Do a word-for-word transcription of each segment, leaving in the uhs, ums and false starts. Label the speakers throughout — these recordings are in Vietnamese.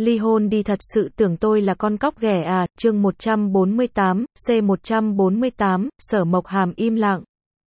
Speaker 1: ly hôn đi thật sự tưởng tôi là con cóc ghẻ à, chương một trăm bốn mươi tám, C một trăm bốn mươi tám, Sở Mộc Hàm im lặng.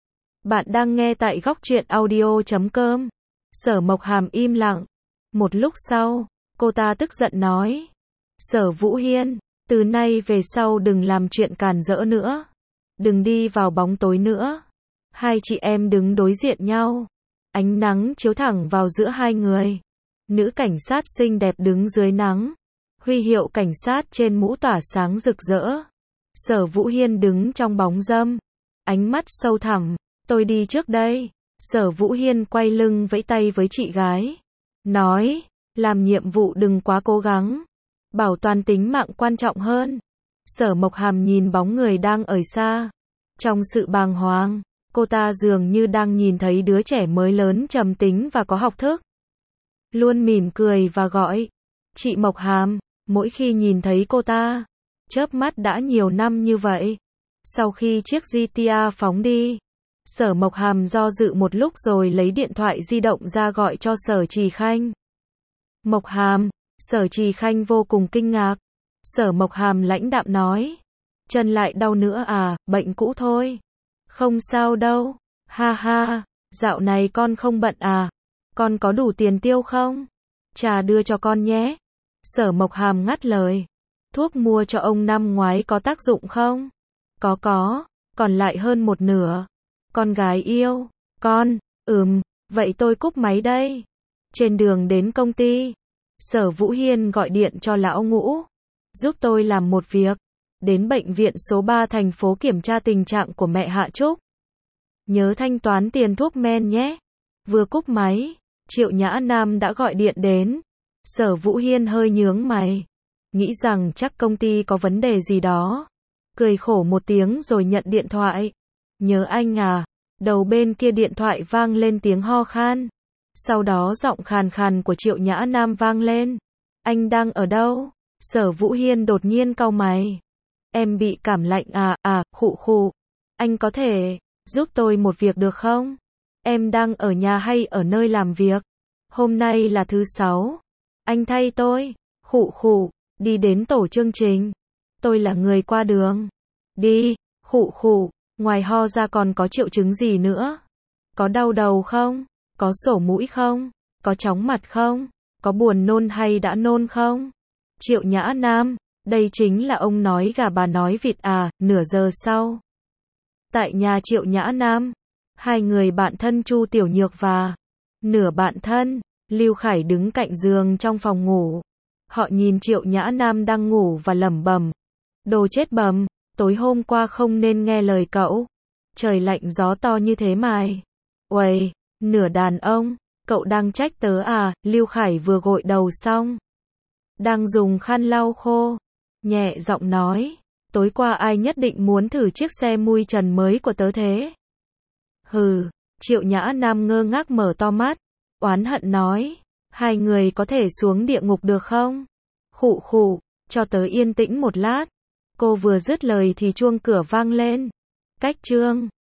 Speaker 1: Bạn đang nghe tại góc truyện audio chấm com. Sở Mộc Hàm im lặng. Một lúc sau, cô ta tức giận nói. Sở Vũ Hiên, từ nay về sau đừng làm chuyện càn rỡ nữa. Đừng đi vào bóng tối nữa. Hai chị em đứng đối diện nhau. Ánh nắng chiếu thẳng vào giữa hai người. Nữ cảnh sát xinh đẹp đứng dưới nắng. Huy hiệu cảnh sát trên mũ tỏa sáng rực rỡ. Sở Vũ Hiên đứng trong bóng râm. Ánh mắt sâu thẳm. Tôi đi trước đây. Sở Vũ Hiên quay lưng vẫy tay với chị gái. Nói, làm nhiệm vụ đừng quá cố gắng. Bảo toàn tính mạng quan trọng hơn. Sở Mộc Hàm nhìn bóng người đang ở xa. Trong sự bàng hoàng, cô ta dường như đang nhìn thấy đứa trẻ mới lớn trầm tính và có học thức. Luôn mỉm cười và gọi. Chị Mộc Hàm, mỗi khi nhìn thấy cô ta, chớp mắt đã nhiều năm như vậy. Sau khi chiếc giê tê a phóng đi, Sở Mộc Hàm do dự một lúc rồi lấy điện thoại di động ra gọi cho Sở Trì Khanh. Mộc Hàm, Sở Trì Khanh vô cùng kinh ngạc. Sở Mộc Hàm lãnh đạm nói. Chân lại đau nữa à, bệnh cũ thôi. Không sao đâu, ha ha, dạo này con không bận à, con có đủ tiền tiêu không? Trà đưa cho con nhé. Sở Mộc Hàm ngắt lời. Thuốc mua cho ông năm ngoái có tác dụng không? Có có, còn lại hơn một nửa. Con gái yêu, con, ừm, vậy tôi cúp máy đây. Trên đường đến công ty, Sở Vũ Hiên gọi điện cho lão Ngũ. Giúp tôi làm một việc. Đến bệnh viện số ba thành phố kiểm tra tình trạng của mẹ Hạ Trúc. Nhớ thanh toán tiền thuốc men nhé. Vừa cúp máy, Triệu Nhã Nam đã gọi điện đến. Sở Vũ Hiên hơi nhướng mày. Nghĩ rằng chắc công ty có vấn đề gì đó. Cười khổ một tiếng rồi nhận điện thoại. Nhớ anh à. Đầu bên kia điện thoại vang lên tiếng ho khan. Sau đó giọng khàn khàn của Triệu Nhã Nam vang lên. Anh đang ở đâu? Sở Vũ Hiên đột nhiên cau mày. Em bị cảm lạnh à, à, khụ khụ. Anh có thể giúp tôi một việc được không? Em đang ở nhà hay ở nơi làm việc? Hôm nay là thứ sáu. Anh thay tôi, khụ khụ, đi đến tổ chương trình. Tôi là người qua đường. Đi, khụ khụ, ngoài ho ra còn có triệu chứng gì nữa? Có đau đầu không? Có sổ mũi không? Có chóng mặt không? Có buồn nôn hay đã nôn không? Triệu Nhã Nam, đây chính là ông nói gà bà nói vịt à, nửa giờ sau. Tại nhà Triệu Nhã Nam, hai người bạn thân Chu Tiểu Nhược và nửa bạn thân, Lưu Khải đứng cạnh giường trong phòng ngủ. Họ nhìn Triệu Nhã Nam đang ngủ và lẩm bẩm. Đồ chết bầm, tối hôm qua không nên nghe lời cậu. Trời lạnh gió to như thế mày. Uầy, nửa đàn ông, cậu đang trách tớ à, Lưu Khải vừa gội đầu xong. Đang dùng khăn lau khô. Nhẹ giọng nói. Tối qua ai nhất định muốn thử chiếc xe mui trần mới của tớ thế? Hừ, Triệu Nhã Nam ngơ ngác mở to mắt. Oán hận nói. Hai người có thể xuống địa ngục được không? Khụ khụ, cho tớ yên tĩnh một lát. Cô vừa dứt lời thì chuông cửa vang lên. Cách chương.